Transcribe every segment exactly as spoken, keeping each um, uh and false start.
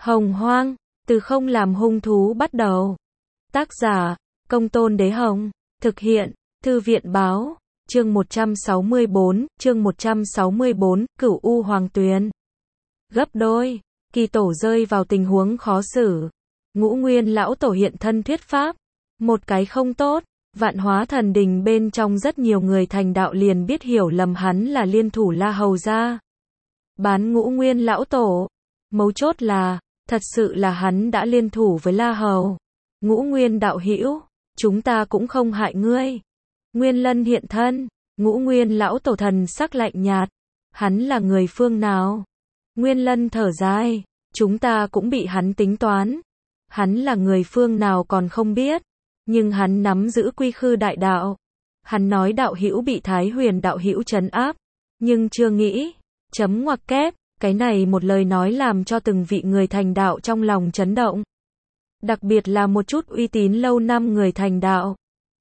Hồng Hoang, từ không làm hung thú bắt đầu. Tác giả, Công Tôn Đế Hồng. Thực hiện, Thư viện Báo. Chương một trăm sáu mươi bốn, chương một trăm sáu mươi bốn, Cửu U Hoàng Tuyền. Gấp đôi, Kỳ Tổ rơi vào tình huống khó xử. Ngũ Nguyên lão tổ hiện thân thuyết pháp. Một cái không tốt, Vạn Hóa Thần Đình bên trong rất nhiều người thành đạo liền biết hiểu lầm hắn là liên thủ La Hầu gia. Bán Ngũ Nguyên lão tổ. Mấu chốt là, thật sự là hắn đã liên thủ với La Hầu. Ngũ Nguyên đạo hữu, chúng ta cũng không hại ngươi. Nguyên Lân hiện thân, Ngũ Nguyên lão tổ thần sắc lạnh nhạt. Hắn là người phương nào? Nguyên Lân thở dài, chúng ta cũng bị hắn tính toán. Hắn là người phương nào còn không biết, nhưng hắn nắm giữ quy khư đại đạo. Hắn nói đạo hữu bị Thái Huyền đạo hữu trấn áp, nhưng chưa nghĩ, chấm ngoặc kép, cái này một lời nói làm cho từng vị người thành đạo trong lòng chấn động. Đặc biệt là một chút uy tín lâu năm người thành đạo.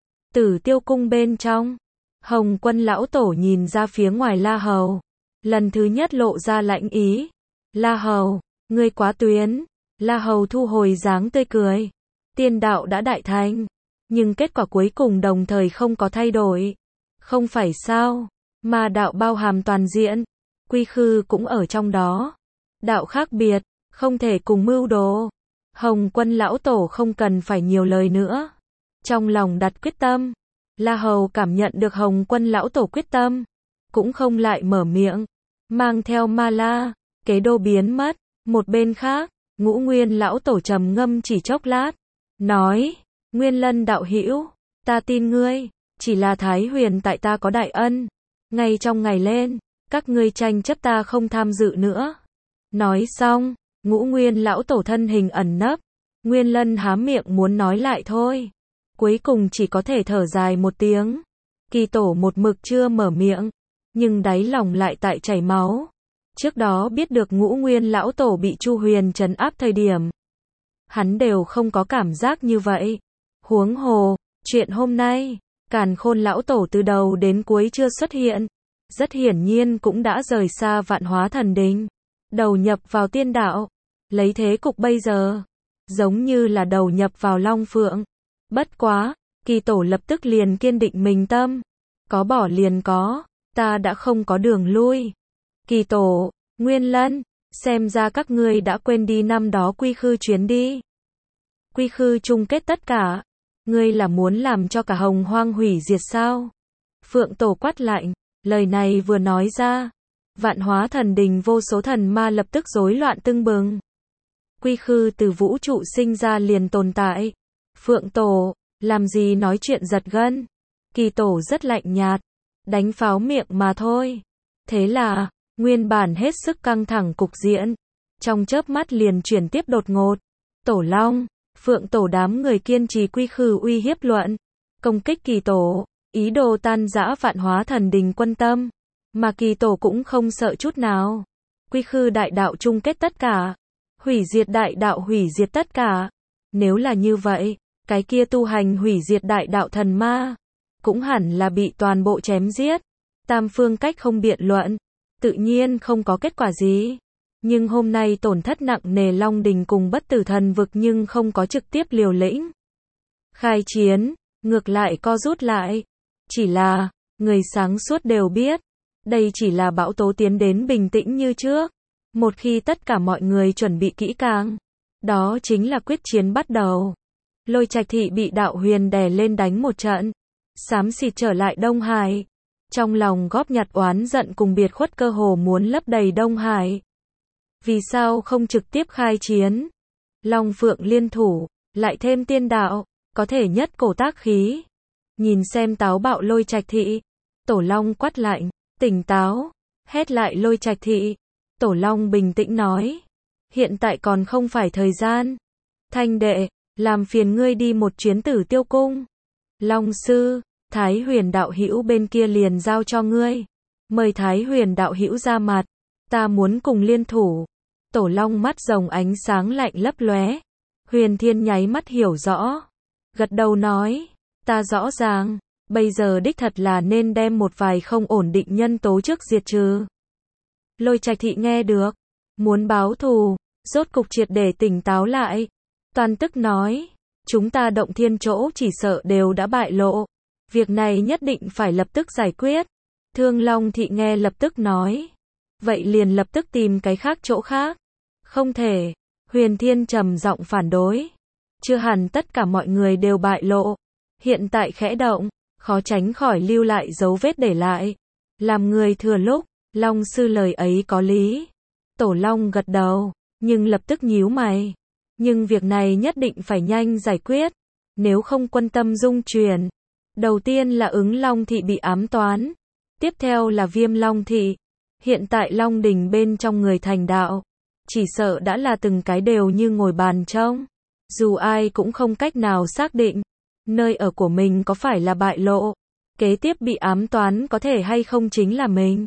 Tử Tiêu cung bên trong, Hồng Quân lão tổ nhìn ra phía ngoài La Hầu, lần thứ nhất lộ ra lãnh ý. La Hầu, ngươi quá tuyến. La Hầu thu hồi dáng tươi cười. Tiên đạo đã đại thành, nhưng kết quả cuối cùng đồng thời không có thay đổi. Không phải sao? Ma đạo bao hàm toàn diện, quy khư cũng ở trong đó. Đạo khác biệt, không thể cùng mưu đồ. Hồng Quân lão tổ không cần phải nhiều lời nữa. Trong lòng đặt quyết tâm. La Hầu cảm nhận được Hồng Quân lão tổ quyết tâm, cũng không lại mở miệng, mang theo Ma La, kế đô biến mất. Một bên khác, Ngũ Nguyên lão tổ trầm ngâm chỉ chốc lát, nói: Nguyên Lân đạo hữu, ta tin ngươi, chỉ là Thái Huyền tại ta có đại ân, ngay trong ngày lên, các ngươi tranh chấp ta không tham dự nữa. Nói xong, Ngũ Nguyên lão tổ thân hình ẩn nấp. Nguyên Lân há miệng muốn nói lại thôi, cuối cùng chỉ có thể thở dài một tiếng. Kỳ Tổ một mực chưa mở miệng, nhưng đáy lòng lại tại chảy máu. Trước đó biết được Ngũ Nguyên lão tổ bị Chu Huyền trấn áp thời điểm, hắn đều không có cảm giác như vậy. Huống hồ, chuyện hôm nay, Càn Khôn lão tổ từ đầu đến cuối chưa xuất hiện, rất hiển nhiên cũng đã rời xa Vạn Hóa Thần Đình, đầu nhập vào tiên đạo. Lấy thế cục bây giờ, giống như là đầu nhập vào Long Phượng. Bất quá, Kỳ Tổ lập tức liền kiên định mình tâm, có bỏ liền có, ta đã không có đường lui. Kỳ Tổ, Nguyên Lân, xem ra các ngươi đã quên đi năm đó quy khư chuyến đi. Quy khư chung kết tất cả, ngươi là muốn làm cho cả Hồng Hoang hủy diệt sao? Phượng Tổ quát lạnh, lời này vừa nói ra, Vạn Hóa Thần Đình vô số thần ma lập tức rối loạn tưng bừng. Quy khư từ vũ trụ sinh ra liền tồn tại. Phượng Tổ, làm gì nói chuyện giật gân? Kỳ Tổ rất lạnh nhạt, đánh pháo miệng mà thôi. Thế là, nguyên bản hết sức căng thẳng cục diện, trong chớp mắt liền chuyển tiếp đột ngột. Tổ Long, Phượng Tổ đám người kiên trì quy khư uy hiếp luận, công kích Kỳ Tổ, ý đồ tan rã Vạn Hóa Thần Đình quân tâm. Mà Kỳ Tổ cũng không sợ chút nào. Quy khư đại đạo chung kết tất cả, hủy diệt đại đạo hủy diệt tất cả. Nếu là như vậy, cái kia tu hành hủy diệt đại đạo thần ma, cũng hẳn là bị toàn bộ chém giết. Tam phương cách không biện luận, tự nhiên không có kết quả gì. Nhưng hôm nay tổn thất nặng nề Long Đình cùng Bất Tử Thần Vực nhưng không có trực tiếp liều lĩnh khai chiến, ngược lại co rút lại. Chỉ là, người sáng suốt đều biết, đây chỉ là bão tố tiến đến bình tĩnh như trước. Một khi tất cả mọi người chuẩn bị kỹ càng, đó chính là quyết chiến bắt đầu. Lôi Trạch Thị bị Đạo Huyền đè lên đánh một trận, xám xịt trở lại Đông Hải. Trong lòng góp nhặt oán giận cùng biệt khuất cơ hồ muốn lấp đầy Đông Hải. Vì sao không trực tiếp khai chiến? Long Phượng liên thủ, lại thêm tiên đạo, có thể nhất cổ tác khí. Nhìn xem táo bạo Lôi Trạch Thị, Tổ Long quát lạnh, tỉnh táo, hét lại Lôi Trạch Thị. Tổ Long bình tĩnh nói, hiện tại còn không phải thời gian. Thanh đệ, làm phiền ngươi đi một chuyến Tử Tiêu cung. Long sư, Thái Huyền đạo hữu bên kia liền giao cho ngươi. Mời Thái Huyền đạo hữu ra mặt, ta muốn cùng liên thủ. Tổ Long mắt rồng ánh sáng lạnh lấp lóe. Huyền Thiên nháy mắt hiểu rõ, gật đầu nói, ta rõ ràng, bây giờ đích thật là nên đem một vài không ổn định nhân tố trước diệt trừ. Lôi Trạch Thị nghe được, muốn báo thù, rốt cục triệt để tỉnh táo lại. Toàn tức nói, chúng ta động thiên chỗ chỉ sợ đều đã bại lộ. Việc này nhất định phải lập tức giải quyết. Thương Long Thị nghe lập tức nói. Vậy liền lập tức tìm cái khác chỗ khác. Không thể. Huyền Thiên trầm giọng phản đối. Chưa hẳn tất cả mọi người đều bại lộ. Hiện tại khẽ động, khó tránh khỏi lưu lại dấu vết để lại. Làm người thừa lúc, Long sư lời ấy có lý. Tổ Long gật đầu, nhưng lập tức nhíu mày. Nhưng việc này nhất định phải nhanh giải quyết. Nếu không quân tâm dung truyền. Đầu tiên là ứng Long Thị bị ám toán. Tiếp theo là Viêm Long Thị. Hiện tại Long Đình bên trong người thành đạo. Chỉ sợ đã là từng cái đều như ngồi bàn trông. Dù ai cũng không cách nào xác định. Nơi ở của mình có phải là bại lộ. Kế tiếp bị ám toán có thể hay không chính là mình.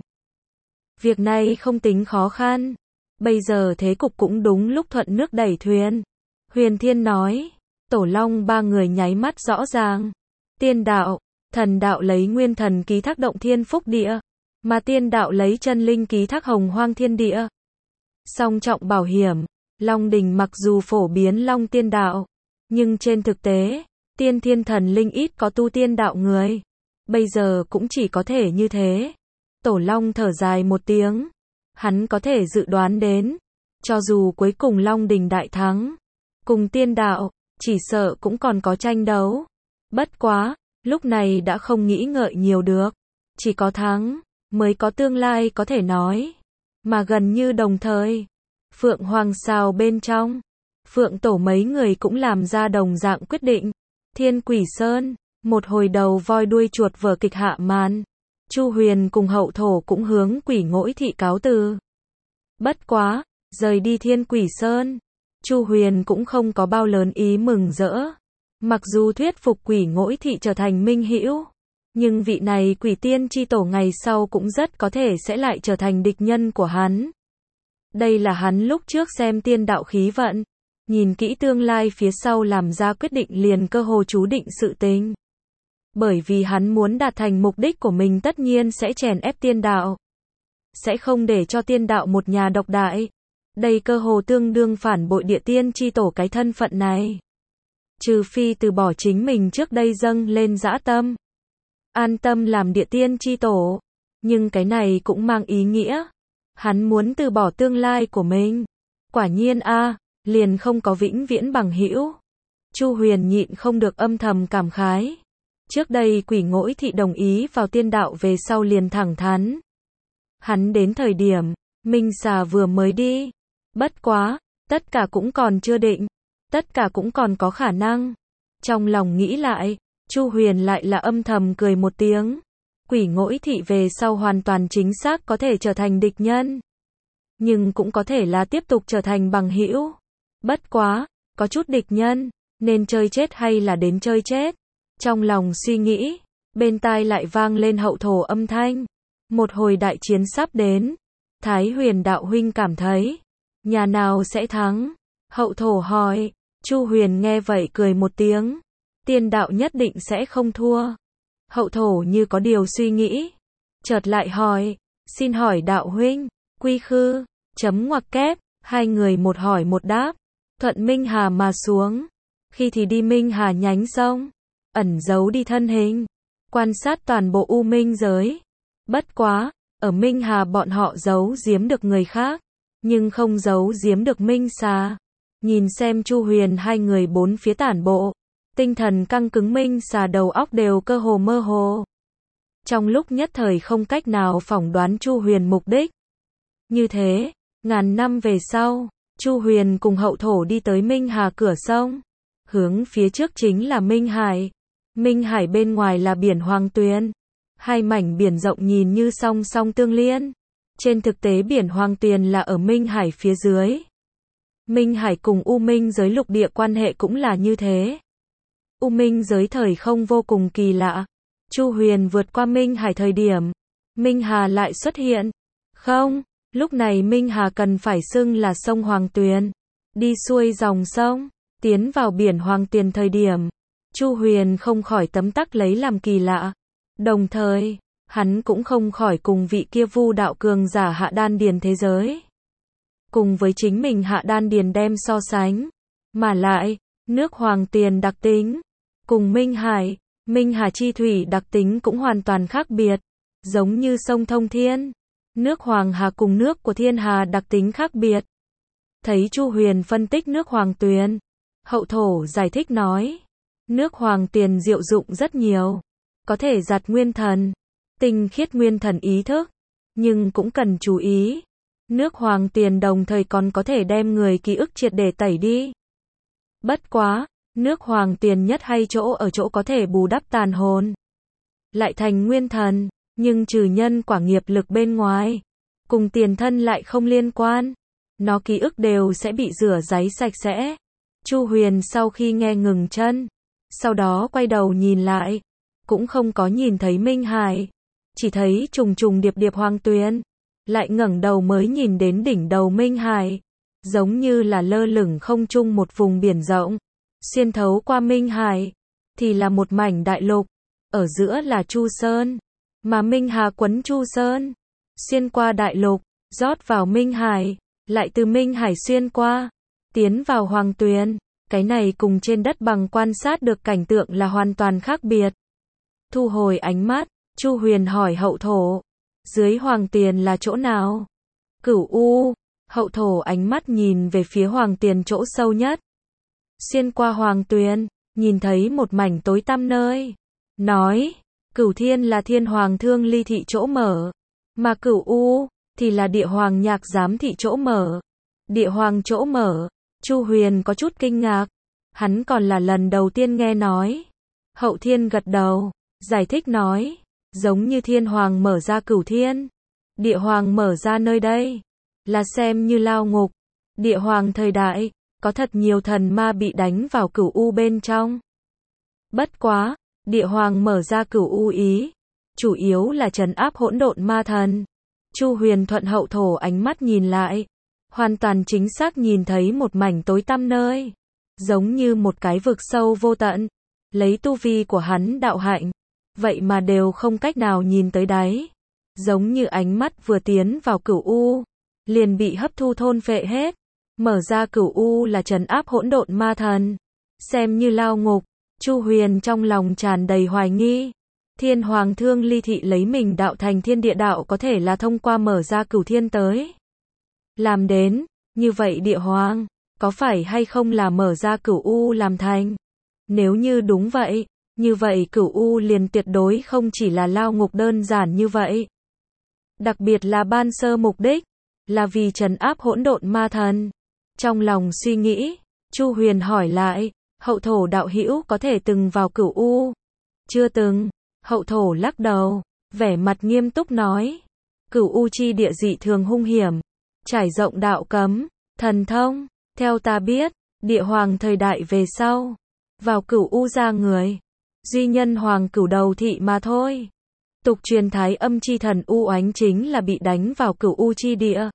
Việc này không tính khó khăn. Bây giờ thế cục cũng đúng lúc thuận nước đẩy thuyền. Huyền Thiên nói. Tổ Long ba người nháy mắt rõ ràng. Tiên đạo, thần đạo lấy nguyên thần ký thác động thiên phúc địa. Mà tiên đạo lấy chân linh ký thác hồng hoang thiên địa. Song trọng bảo hiểm. Long Đình mặc dù phổ biến Long tiên đạo. Nhưng trên thực tế, tiên thiên thần linh ít có tu tiên đạo người. Bây giờ cũng chỉ có thể như thế. Tổ Long thở dài một tiếng. Hắn có thể dự đoán đến. Cho dù cuối cùng Long Đình đại thắng. Cùng tiên đạo, chỉ sợ cũng còn có tranh đấu. Bất quá, lúc này đã không nghĩ ngợi nhiều được. Chỉ có thắng, mới có tương lai có thể nói. Mà gần như đồng thời, Phượng Hoàng Sào bên trong, Phượng Tổ mấy người cũng làm ra đồng dạng quyết định. Thiên Quỷ Sơn, một hồi đầu voi đuôi chuột vở kịch hạ màn. Chu Huyền cùng Hậu Thổ cũng hướng Quỷ Ngỗi Thị cáo từ. Bất quá, rời đi Thiên Quỷ Sơn, Chu Huyền cũng không có bao lớn ý mừng rỡ. Mặc dù thuyết phục Quỷ Ngỗi Thị trở thành minh hữu, nhưng vị này Quỷ Tiên chi tổ ngày sau cũng rất có thể sẽ lại trở thành địch nhân của hắn. Đây là hắn lúc trước xem tiên đạo khí vận, nhìn kỹ tương lai phía sau làm ra quyết định liền cơ hồ chú định sự tình. Bởi vì hắn muốn đạt thành mục đích của mình tất nhiên sẽ chèn ép tiên đạo. Sẽ không để cho tiên đạo một nhà độc đại. Đây cơ hồ tương đương phản bội địa tiên chi tổ cái thân phận này. Trừ phi từ bỏ chính mình trước đây dâng lên dã tâm. An tâm làm địa tiên chi tổ. Nhưng cái này cũng mang ý nghĩa. Hắn muốn từ bỏ tương lai của mình. Quả nhiên a, liền không có vĩnh viễn bằng hữu. Chu Huyền nhịn không được âm thầm cảm khái. Trước đây Quỷ Ngỗi Thị đồng ý vào tiên đạo về sau liền thẳng thắn. Hắn đến thời điểm, Minh Xà vừa mới đi. Bất quá, tất cả cũng còn chưa định. Tất cả cũng còn có khả năng. Trong lòng nghĩ lại, Chu Huyền lại là âm thầm cười một tiếng. Quỷ Ngỗi Thị về sau hoàn toàn chính xác có thể trở thành địch nhân. Nhưng cũng có thể là tiếp tục trở thành bằng hữu. Bất quá, có chút địch nhân, nên chơi chết hay là đến chơi chết. Trong lòng suy nghĩ, bên tai lại vang lên Hậu Thổ âm thanh. Một hồi đại chiến sắp đến. Thái Huyền đạo huynh cảm thấy, nhà nào sẽ thắng? Hậu Thổ hỏi. Chu Huyền nghe vậy cười một tiếng. Tiên đạo nhất định sẽ không thua. Hậu Thổ như có điều suy nghĩ. Chợt lại hỏi. Xin hỏi đạo huynh, quy khư, chấm ngoặc kép, hai người một hỏi một đáp. Thuận Minh Hà mà xuống. Khi thì đi Minh Hà nhánh sông. Ẩn giấu đi thân hình. Quan sát toàn bộ U Minh giới. Bất quá, ở Minh Hà bọn họ giấu giếm được người khác. Nhưng không giấu giếm được Minh Xà. Nhìn xem Chu Huyền hai người bốn phía tản bộ. Tinh thần căng cứng Minh Xà đầu óc đều cơ hồ mơ hồ. Trong lúc nhất thời không cách nào phỏng đoán Chu Huyền mục đích. Như thế, ngàn năm về sau, Chu Huyền cùng Hậu Thổ đi tới Minh Hà cửa sông. Hướng phía trước chính là Minh Hải. Minh Hải bên ngoài là biển Hoàng Tuyền. Hai mảnh biển rộng nhìn như song song tương liên. Trên thực tế biển Hoàng Tuyền là ở Minh Hải phía dưới. Minh Hải cùng U Minh giới lục địa quan hệ cũng là như thế. U Minh giới thời không vô cùng kỳ lạ. Chu Huyền vượt qua Minh Hải thời điểm, Minh Hà lại xuất hiện. Không, lúc này Minh Hà cần phải xưng là sông Hoàng Tuyền. Đi xuôi dòng sông, tiến vào biển Hoàng Tuyền thời điểm, Chu Huyền không khỏi tấm tắc lấy làm kỳ lạ. Đồng thời, hắn cũng không khỏi cùng vị kia Vu đạo cường giả hạ đan điền thế giới. cùng với chính mình hạ đan điền đem so sánh. Mà lại, nước Hoàng Tiền đặc tính, cùng Minh Hải, Minh Hà chi thủy đặc tính cũng hoàn toàn khác biệt. Giống như sông Thông Thiên, nước Hoàng Hà cùng nước của Thiên Hà đặc tính khác biệt. Thấy Chu Huyền phân tích nước Hoàng Tuyền, Hậu Thổ giải thích nói, nước Hoàng Tiền diệu dụng rất nhiều, có thể giặt nguyên thần, tinh khiết nguyên thần ý thức, nhưng cũng cần chú ý, nước Hoàng Tiền đồng thời còn có thể đem người ký ức triệt để tẩy đi. Bất quá, nước Hoàng Tiền nhất hay chỗ ở chỗ có thể bù đắp tàn hồn, lại thành nguyên thần, nhưng trừ nhân quả nghiệp lực bên ngoài, cùng tiền thân lại không liên quan, nó ký ức đều sẽ bị rửa ráy sạch sẽ. Chu Huyền sau khi nghe ngừng chân, sau đó quay đầu nhìn lại, cũng không có nhìn thấy Minh Hải, chỉ thấy trùng trùng điệp điệp Hoàng Tuyền, lại ngẩng đầu mới nhìn đến đỉnh đầu Minh Hải, giống như là lơ lửng không trung một vùng biển rộng, xuyên thấu qua Minh Hải, thì là một mảnh đại lục, ở giữa là Chu Sơn, mà Minh Hà quấn Chu Sơn, xuyên qua đại lục, rót vào Minh Hải, lại từ Minh Hải xuyên qua, tiến vào Hoàng Tuyền, cái này cùng trên đất bằng quan sát được cảnh tượng là hoàn toàn khác biệt. Thu hồi ánh mắt, Chu Huyền hỏi Hậu Thổ, dưới Hoàng Tiền là chỗ nào? Cửu U. Hậu Thổ ánh mắt nhìn về phía Hoàng Tiền chỗ sâu nhất. Xuyên qua Hoàng Tuyền, nhìn thấy một mảnh tối tăm nơi. Nói, Cửu Thiên là Thiên Hoàng Thương Ly thị chỗ mở, mà Cửu U thì là Địa Hoàng Nhạc Giám thị chỗ mở. Địa Hoàng chỗ mở, Chu Huyền có chút kinh ngạc, hắn còn là lần đầu tiên nghe nói. Hậu Thiên gật đầu, giải thích nói, giống như Thiên Hoàng mở ra Cửu Thiên, Địa Hoàng mở ra nơi đây, là xem như lao ngục. Địa Hoàng thời đại, có thật nhiều thần ma bị đánh vào Cửu U bên trong. Bất quá, Địa Hoàng mở ra Cửu U ý, chủ yếu là trấn áp hỗn độn ma thần. Chu Huyền thuận Hậu Thổ ánh mắt nhìn lại, hoàn toàn chính xác nhìn thấy một mảnh tối tăm nơi, giống như một cái vực sâu vô tận, lấy tu vi của hắn đạo hạnh, vậy mà đều không cách nào nhìn tới đáy, giống như ánh mắt vừa tiến vào Cửu U, liền bị hấp thu thôn phệ hết. Mở ra Cửu U là trấn áp hỗn độn ma thần, xem như lao ngục. Chu Huyền trong lòng tràn đầy hoài nghi, Thiên Hoàng Thương Ly thị lấy mình đạo thành thiên địa đạo có thể là thông qua mở ra Cửu Thiên tới làm đến, như vậy Địa Hoàng, có phải hay không là mở ra Cửu U làm thành? Nếu như đúng vậy, như vậy Cửu U liền tuyệt đối không chỉ là lao ngục đơn giản như vậy. Đặc biệt là ban sơ mục đích, là vì trấn áp hỗn độn ma thần. Trong lòng suy nghĩ, Chu Huyền hỏi lại, Hậu Thổ đạo hữu có thể từng vào Cửu U? Chưa từng. Hậu Thổ lắc đầu, vẻ mặt nghiêm túc nói, Cửu U chi địa dị thường hung hiểm, trải rộng đạo cấm, thần thông, theo ta biết, Địa Hoàng thời đại về sau, vào Cửu U ra người, duy nhân Hoàng Cửu Đầu thị mà thôi. Tục truyền Thái Âm chi thần U Oánh chính là bị đánh vào Cửu U chi địa.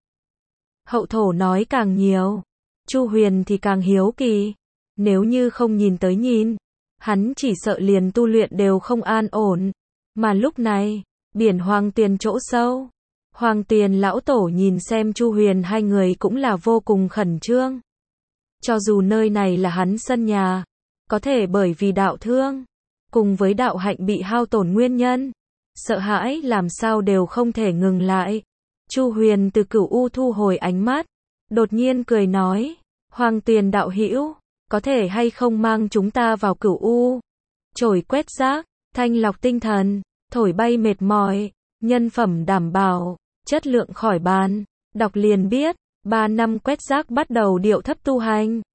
Hậu Thổ nói càng nhiều, Chu Huyền thì càng hiếu kỳ, nếu như không nhìn tới nhìn, hắn chỉ sợ liền tu luyện đều không an ổn. Mà lúc này, biển Hoàng Tiền chỗ sâu, Hoàng Tiền lão tổ nhìn xem Chu Huyền hai người cũng là vô cùng khẩn trương. Cho dù nơi này là hắn sân nhà, có thể bởi vì đạo thương, cùng với đạo hạnh bị hao tổn nguyên nhân, sợ hãi làm sao đều không thể ngừng lại. Chu Huyền từ Cửu U thu hồi ánh mắt, đột nhiên cười nói, Hoàng Tiền đạo hữu, có thể hay không mang chúng ta vào Cửu U? Trổi quét rác, thanh lọc tinh thần, thổi bay mệt mỏi, nhân phẩm đảm bảo, chất lượng khỏi bàn. Đọc liền biết, ba năm quét rác bắt đầu điệu thấp tu hành.